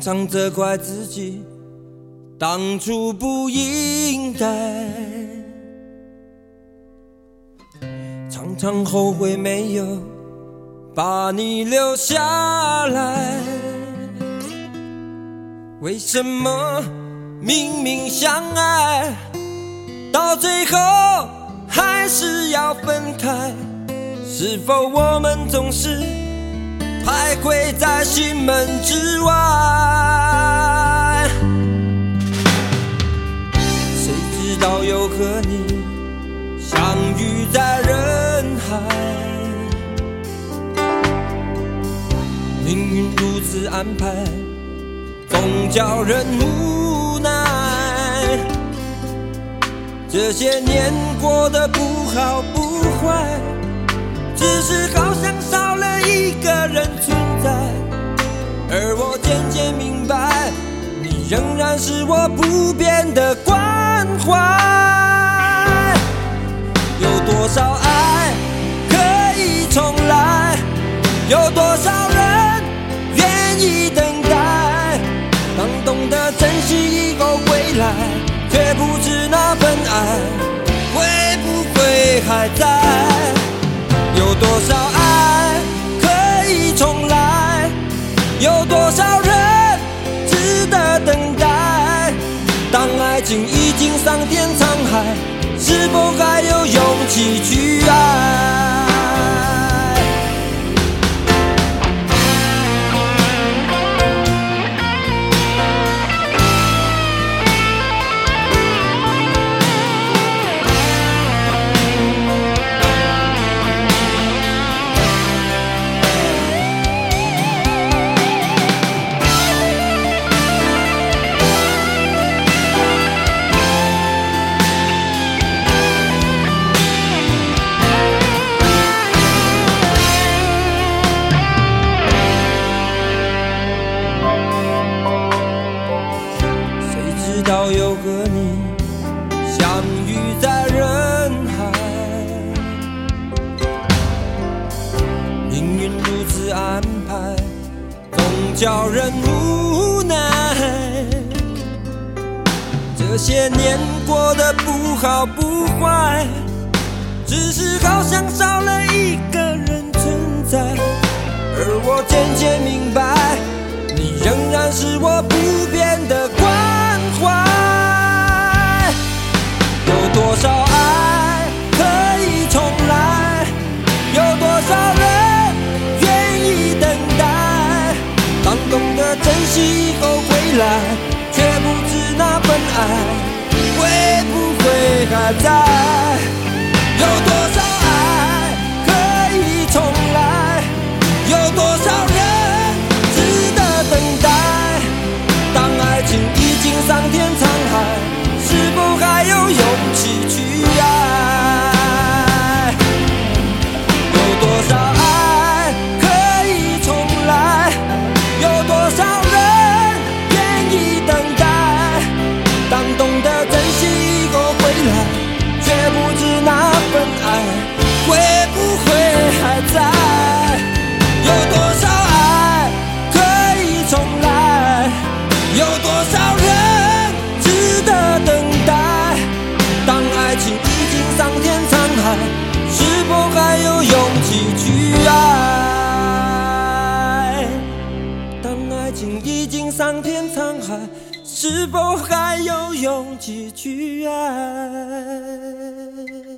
常责怪自己当初不应该，常常后悔没有把你留下来。为什么明明相爱，到最后还是要分开？是否我们总是徘徊在心门之外？谁知道又和你相遇在人海，命运如此安排，总叫人无奈。这些年过得不好不坏，只是好像少了一个人存在，而我渐渐明白，你仍然是我不变的关怀。有多少爱可以重来，有多少人愿意等待，当懂得珍惜以后回来，却不知那份爱会不会还在。有多少爱可以重来，有多少人值得等待，当爱情已经桑田沧海，是否还有勇气去爱？又和你相遇在人海，命运如此安排，总叫人无奈。这些年过得不好不坏，只是好像少了一个人存在，而我渐渐明白，你仍然是我不变的关怀。有多少爱可以重来，有多少人愿意等待，当懂得珍惜以后回来，却不知那份爱会不会还在。有多少爱可以重来，有多少人值得等待，当爱情已经桑田沧海，是否还有勇气去爱？有多少爱可以重来，有多少人愿意等待，当懂得珍惜以后回来，却不知那份爱会不会还在。有多少爱可以重来，有多少人值得等待，当爱情已经桑田沧海，是否还有勇气去爱？当爱情已经桑田沧海，是否还有勇气去爱？